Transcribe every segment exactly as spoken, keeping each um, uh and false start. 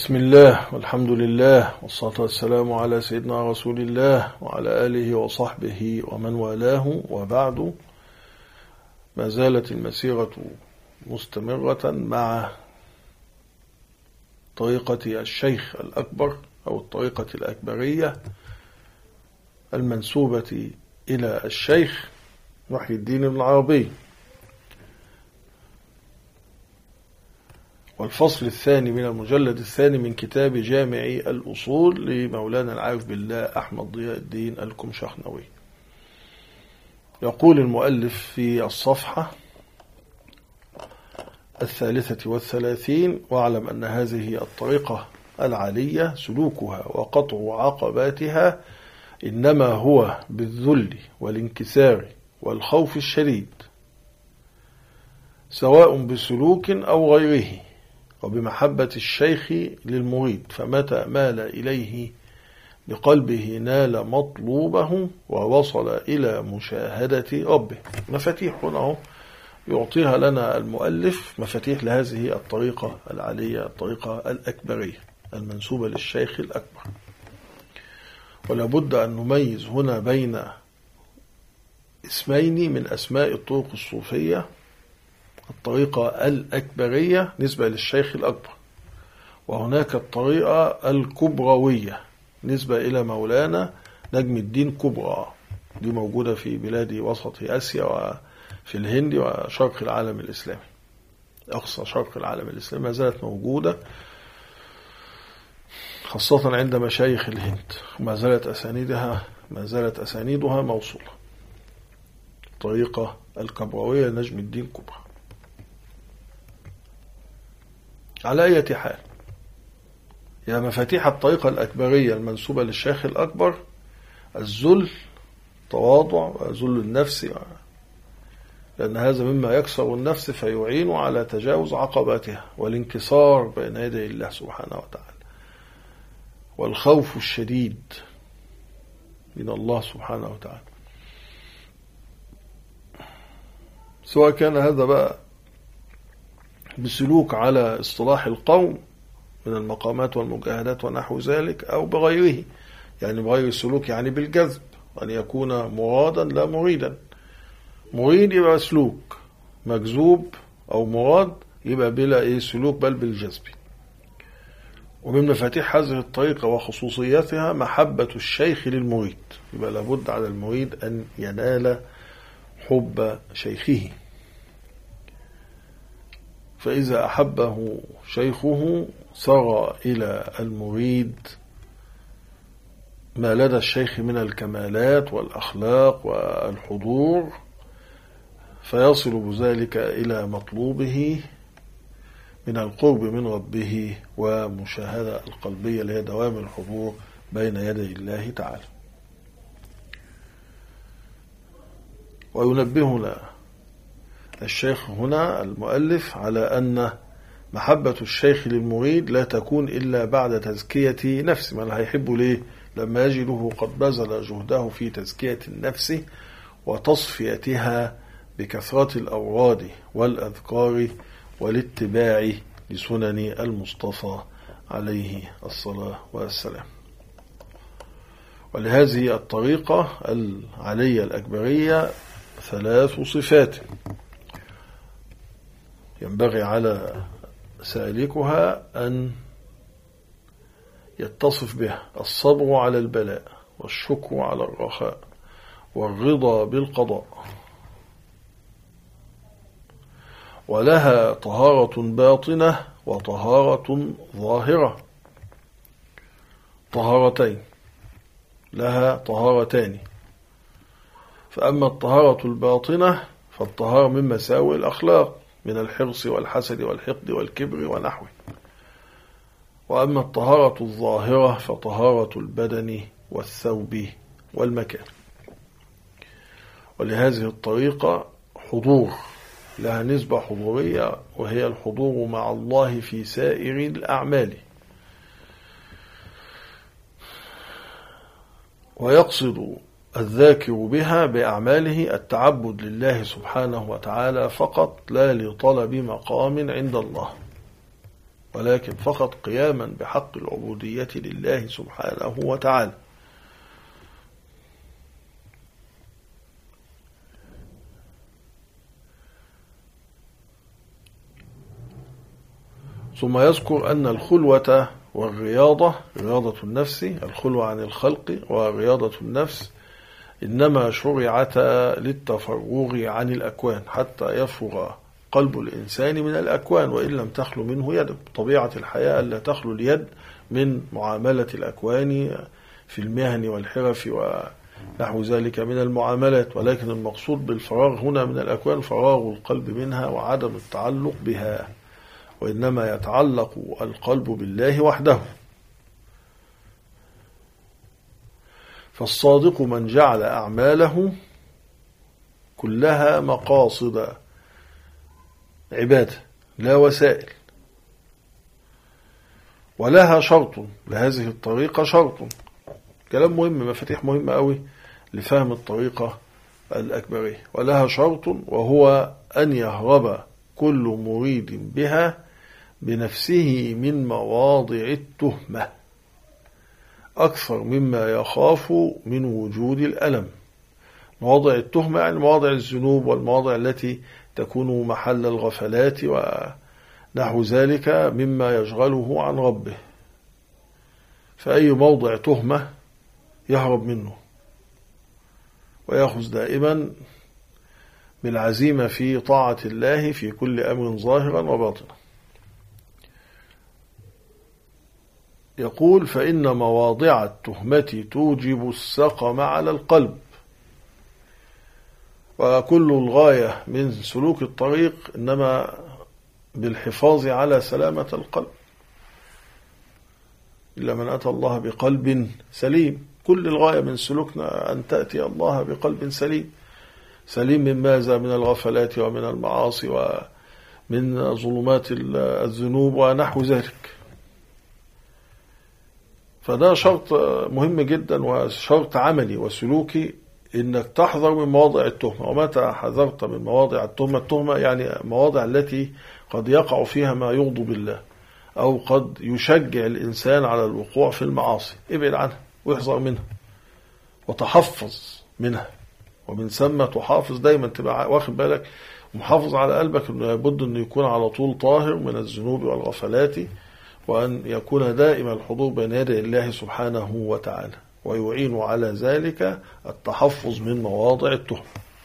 بسم الله والحمد لله والصلاة والسلام على سيدنا رسول الله وعلى آله وصحبه ومن والاه، وبعد. ما زالت المسيرة مستمرة مع طريقة الشيخ الأكبر أو الطريقة الأكبرية المنسوبة إلى الشيخ محي الدين ابن عربي. والفصل الثاني من المجلد الثاني من كتاب جامع الأصول لمولانا العارف بالله أحمد ضياء الدين الكمشخنوي. يقول المؤلف في الصفحة الثالثة والثلاثين: واعلم أن هذه الطريقة العالية سلوكها وقطع عقباتها إنما هو بالذل والانكسار والخوف الشديد، سواء بسلوك أو غيره، وبمحبة الشيخ للمريد، فمتى مال إليه بقلبه نال مطلوبه ووصل إلى مشاهدة ربه. مفاتيح هنا يعطيها لنا المؤلف، مفاتيح لهذه الطريقة العالية، الطريقة الأكبرية المنسوبة للشيخ الأكبر. ولا بد أن نميز هنا بين اسمين من أسماء الطرق الصوفية: الطريقة الأكبرية نسبة للشيخ الأكبر، وهناك الطريقة الكبروية نسبة إلى مولانا نجم الدين كبرى، دي موجودة في بلاد وسط آسيا وفي الهند وشرق العالم الإسلامي، أقصى شرق العالم الإسلامي ما زالت موجودة، خاصة عند مشايخ الهند، وما زالت أسانيدها ما زالت أسانيدها موصولة. الطريقة الكبروية نجم الدين كبرى. على أي حال، يا مفاتيح الطريقة الأكبرية المنسوبة للشيخ الأكبر: الذل، تواضع وذل النفس، لأن هذا مما يكسر النفس فيعين على تجاوز عقباتها، والانكسار بين يدي الله سبحانه وتعالى، والخوف الشديد من الله سبحانه وتعالى. سواء كان هذا بقى بسلوك على اصطلاح القوم من المقامات والمجاهدات ونحو ذلك، أو بغيره، يعني بغير السلوك، يعني بالجذب، أن يكون مرادا لا مريدا. مريد يبقى سلوك، مجذوب أو مراد يبقى بلا إيه سلوك بل بالجذب. ومن مفاتيح هذه الطريقة وخصوصياتها محبة الشيخ للمريد، يبقى لابد على المريد أن ينال حب شيخه، فإذا أحبه شيخه سرى إلى المريد ما لدى الشيخ من الكمالات والأخلاق والحضور، فيصل بذلك إلى مطلوبه من القرب من ربه ومشاهدة القلبية اللي هي دوام الحضور بين يدي الله تعالى. وينبهنا الشيخ هنا المؤلف على أن محبة الشيخ للمريد لا تكون إلا بعد تزكية نفسه. من هيحبه ليه؟ لما يجده قد بذل جهده في تزكية النفس وتصفيتها بكثرة الأوراد والأذكار والاتباع لسنن المصطفى عليه الصلاة والسلام. ولهذه الطريقة العالية الأكبرية ثلاث صفات ينبغي على سالكها أن يتصف بها: الصبر على البلاء، والشكر على الرخاء، والرضا بالقضاء. ولها طهارة باطنة وطهارة ظاهرة، طهارتين، لها طهارتان. فأما الطهارة الباطنة فالطهارة من مساوئ الأخلاق، من الحرص والحسد والحقد والكبر ونحوه. وأما الطهارة الظاهرة فطهارة البدن والثوب والمكان. ولهذه الطريقة حضور، لها نسبة حضورية، وهي الحضور مع الله في سائر الأعمال. ويقصد الذاكر بها بأعماله التعبد لله سبحانه وتعالى فقط، لا لطلب مقام عند الله. ولكن فقط قياما بحق العبودية لله سبحانه وتعالى. ثم يذكر أن الخلوة والرياضة، رياضة النفس، الخلوة عن الخلق ورياضة النفس، إنما شرعتا للتفرغ عن الأكوان حتى يفرغ قلب الإنسان من الأكوان، وإن لم تخلو منه يد. طبيعة الحياة ألا تخلو اليد من معاملة الأكوان في المهن والحرف ونحو ذلك من المعاملات، ولكن المقصود بالفراغ هنا من الأكوان فراغ القلب منها وعدم التعلق بها، وإنما يتعلق القلب بالله وحده. فالصادق من جعل أعماله كلها مقاصد عبادة لا وسائل، ولها شرط، لهذه الطريقة شرط. كلام مهم، مفاتيح مهمة قوي لفهم الطريقة الأكبرية. ولها شرط وهو أن يهرب كل مريد بها بنفسه من مواضع التهمة أكثر مما يخاف من وجود الألم. مواضع التهمة يعني مواضع الذنوب والمواضع التي تكون محل الغفلات ونحو ذلك مما يشغله عن ربه. فأي موضع تهمة يهرب منه ويأخذ دائما بالعزيمة في طاعة الله في كل أمر ظاهرا وباطنا. يقول: فإن مواضع التهمة توجب السقم على القلب. وكل الغاية من سلوك الطريق إنما بالحفاظ على سلامة القلب، إلا من أتى الله بقلب سليم. كل الغاية من سلوكنا أن تأتي الله بقلب سليم. سليم من ماذا؟ من الغفلات ومن المعاصي ومن ظلمات الذنوب ونحو ذلك. فده شرط مهم جدا وشرط عملي وسلوكي، إنك تحذر من مواضع التهمة. ومتى حذرت من مواضع التهمة، التهمة يعني مواضع التي قد يقع فيها ما يغضب الله أو قد يشجع الإنسان على الوقوع في المعاصي، ابعد عنها واحذر منها وتحفظ منها. ومن ثم تحافظ دايما، تبقى واخد بالك ومحافظ على قلبك إنه لابد أن يكون على طول طاهر من الذنوب والغفلات، وأن يكون دائما الحضور بين يدي الله سبحانه وتعالى، ويعين على ذلك التحفظ من مواضع التهمة.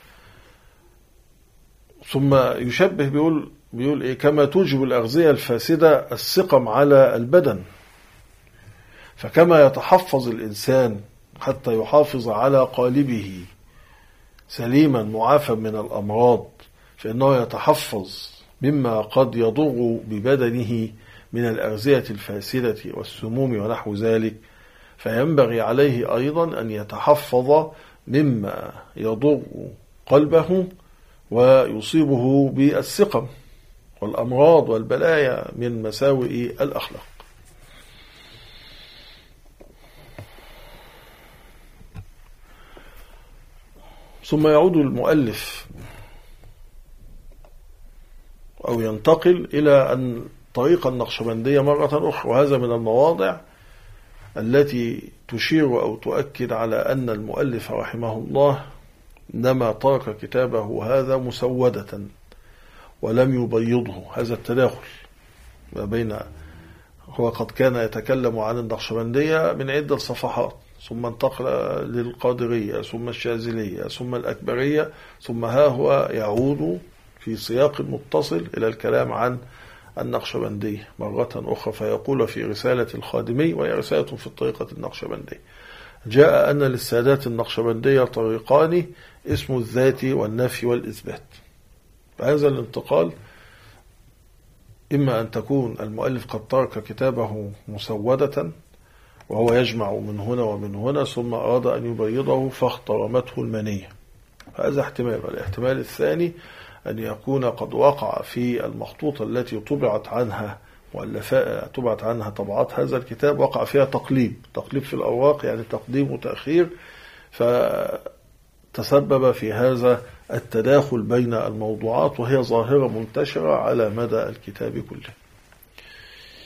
ثم يشبه بيقول بيقول إيه؟ كما توجب الأغذية الفاسدة السقم على البدن، فكما يتحفظ الإنسان حتى يحافظ على قالبه سليما معافى من الأمراض، فإنه يتحفظ مما قد يضر ببدنه من الأغذية الفاسدة والسموم ونحو ذلك. فينبغي عليه أيضا أن يتحفظ مما يضر قلبه ويصيبه بالسقم والأمراض والبلايا من مساوئ الأخلاق. ثم يعود المؤلف أو ينتقل إلى أن طريق النقشبندية مرة أخرى، وهذا من المواضع التي تشير أو تؤكد على أن المؤلف رحمه الله إنما ترك كتابه هذا مسودة ولم يبيضه. هذا التداخل ما بين، هو قد كان يتكلم عن النقشبندية من عدة صفحات، ثم انتقل للقادرية، ثم الشاذلية، ثم الأكبرية، ثم ها هو يعود في سياق متصل إلى الكلام عن النقشبندية مرة أخرى. فيقول في رسالة الخادمي، وهي رسالة في الطريقة النقشبندية: جاء أن للسادات النقشبندية طريقان، اسم الذات والنفي والإثبات. فهذا الانتقال إما أن تكون المؤلف قد ترك كتابه مسودة وهو يجمع من هنا ومن هنا، ثم أراد أن يبيضه فاخترمته المنية، هذا احتمال. والاحتمال الثاني أن يكون قد وقع في المخطوطة التي طبعت عنها مؤلفات طبعت عنها طبعات هذا الكتاب، وقع فيها تقليب تقليب في الأوراق، يعني تقديم وتأخير، فتسبب في هذا التداخل بين الموضوعات، وهي ظاهرة منتشرة على مدى الكتاب كله.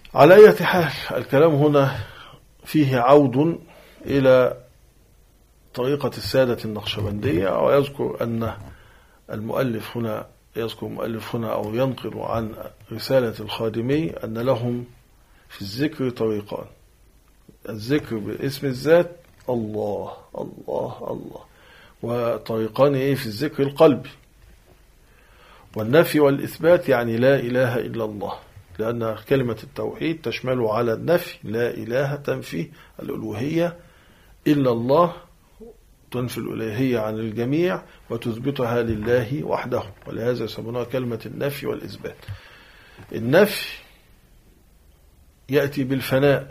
على أي حال الكلام هنا فيه عود إلى طريقة السادة النقشبندية، ويذكر أن المؤلف هنا يذكر المؤلف هنا أو ينقل عن رسالة الخادمي أن لهم في الذكر طريقان: الذكر باسم الذات الله الله الله، وطريقان إيه في الذكر القلبي. والنفي والإثبات يعني لا إله إلا الله، لأن كلمة التوحيد تشمل على النفي، لا إله تنفي الألوهية إلا الله، تنفي الألوهية عن الجميع وتثبتها لله وحده، ولهذا يسمونها كلمة النفي والإثبات. النفي يأتي بالفناء،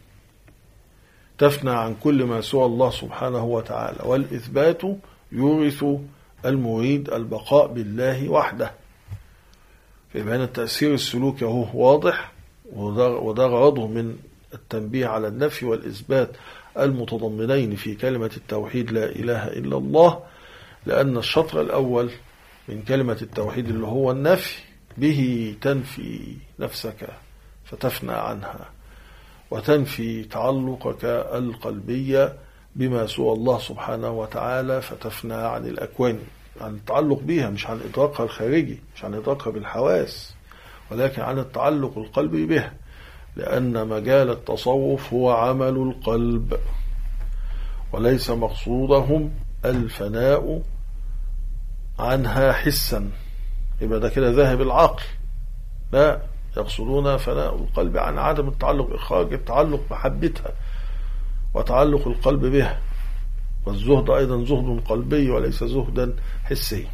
تفنى عن كل ما سوى الله سبحانه وتعالى، والإثبات يورث المريد البقاء بالله وحده. فإذا التأثير السلوكي هو واضح، وده غرضه من التنبيه على النفي والإثبات المتضمنين في كلمة التوحيد لا إله إلا الله، لأن الشطر الأول من كلمة التوحيد اللي هو النفي به تنفي نفسك فتفنى عنها، وتنفي تعلقك القلبي بما سوى الله سبحانه وتعالى فتفنى عن الأكوان، عن التعلق بها، مش عن إدراكها الخارجي، مش عن إدراكها بالحواس، ولكن عن التعلق القلبي بها، لأن مجال التصوف هو عمل القلب، وليس مقصودهم الفناء عنها حسا، يبقى ده كده ذاهب العقل، لا، يقصدون فناء القلب عن عدم التعلق، إخراج التعلق محبتها وتعلق القلب بها. والزهد أيضا زهد قلبي وليس زهدا حسي.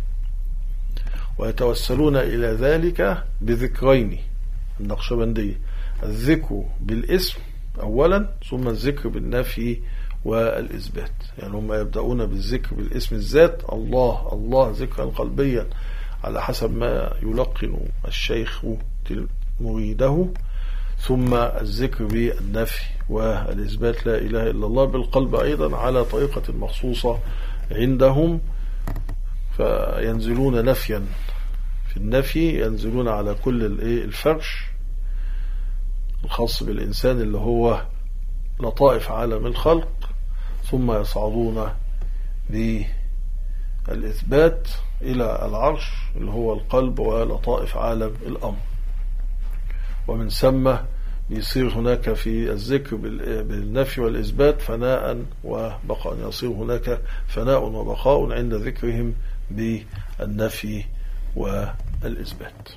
ويتوسلون إلى ذلك بذكرين النقشبندية: الذكر بالاسم أولا، ثم الذكر بالنفي والإثبات. يعني هم يبدأون بالذكر بالاسم الذات الله الله ذكرا قلبيا على حسب ما يلقن الشيخ مريده، ثم الذكر بالنفي والإثبات لا إله إلا الله بالقلب أيضا على طريقة مخصوصة عندهم. فينزلون نفيا في النفي، ينزلون على كل الفرش الخاص بالإنسان اللي هو لطائف عالم الخلق، ثم يصعدون بالإثبات إلى العرش اللي هو القلب ولطائف عالم الأمر. ومن ثم يصير هناك في الذكر بالنفي والإثبات فناء وبقاء، يصير هناك فناء وبقاء عند ذكرهم بالنفي والإثبات.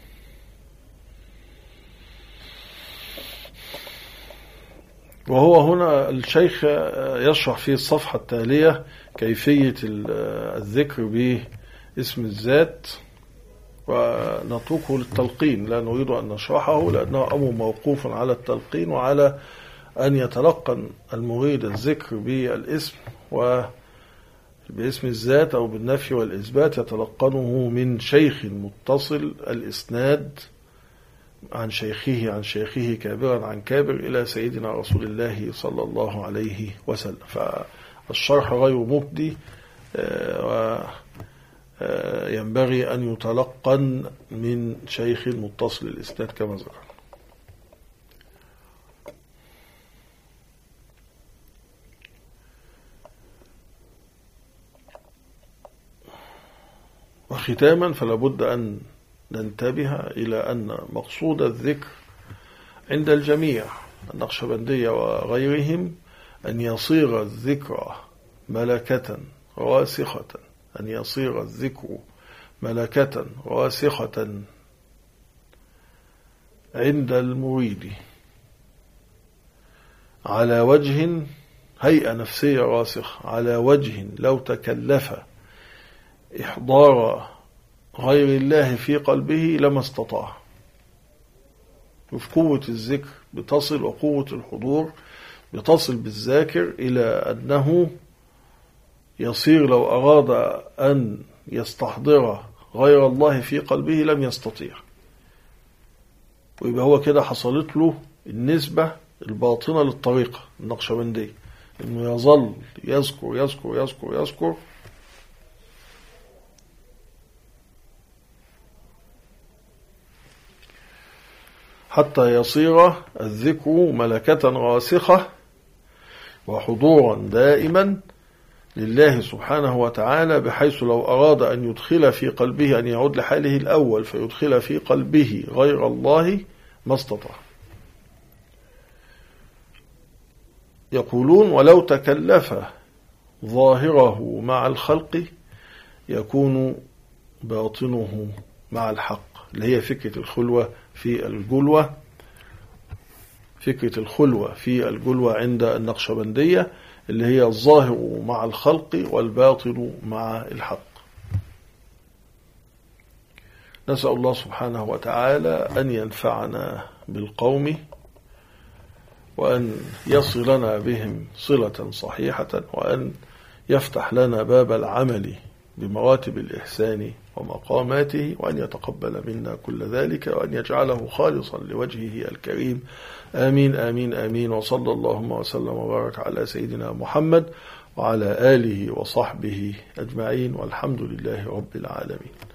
وهو هنا الشيخ يشرح في الصفحة التالية كيفية الذكر باسم الذات، ونتركه للتلقين، لا نريد أن نشرحه لأنه أمر موقوف على التلقين وعلى أن يتلقن المريد الذكر بالاسم وباسم الذات أو بالنفي والإثبات، يتلقنه من شيخ متصل الإسناد عن شيخه عن شيخه كابرا عن كابر إلى سيدنا رسول الله صلى الله عليه وسلم. فالشرح غير مبدي، وينبغي أن يتلقن من شيخ متصل الإسناد كما ذكر. وختاما فلا بد أن ننتبه إلى أن مقصود الذكر عند الجميع النقشبندية وغيرهم أن يصير الذكر ملكة راسخة، أن يصير الذكر ملكة راسخة عند المريد على وجه هيئة نفسية راسخة، على وجه لو تكلف إحضار غير الله في قلبه لما استطاع. وفي قوة الذكر بتصل، وقوة الحضور بتصل بالذاكر إلى أنه يصير لو أراد أن يستحضر غير الله في قلبه لم يستطيع، ويبقى هو كده حصلت له النسبة الباطنة للطريقة النقشبندية، إنه يظل يذكر يذكر يذكر يذكر حتى يصير الذكر ملكة راسخة وحضورا دائما لله سبحانه وتعالى، بحيث لو أراد أن يدخل في قلبه، أن يعود لحاله الأول فيدخل في قلبه غير الله ما استطاع. يقولون ولو تكلف ظاهره مع الخلق يكون باطنه مع الحق، اللي هي فكرة الخلوة في الجلوة، فكرة الخلوة في الجلوة عند النقشبندية، اللي هي الظاهر مع الخلق والباطن مع الحق. نسأل الله سبحانه وتعالى أن ينفعنا بالقوم، وأن يصلنا بهم صلة صحيحة، وأن يفتح لنا باب العمل بمراتب الإحسان ومقاماته، وأن يتقبل منا كل ذلك، وأن يجعله خالصا لوجهه الكريم. آمين آمين آمين. وصلى اللهم وسلم وبارك على سيدنا محمد وعلى آله وصحبه أجمعين، والحمد لله رب العالمين.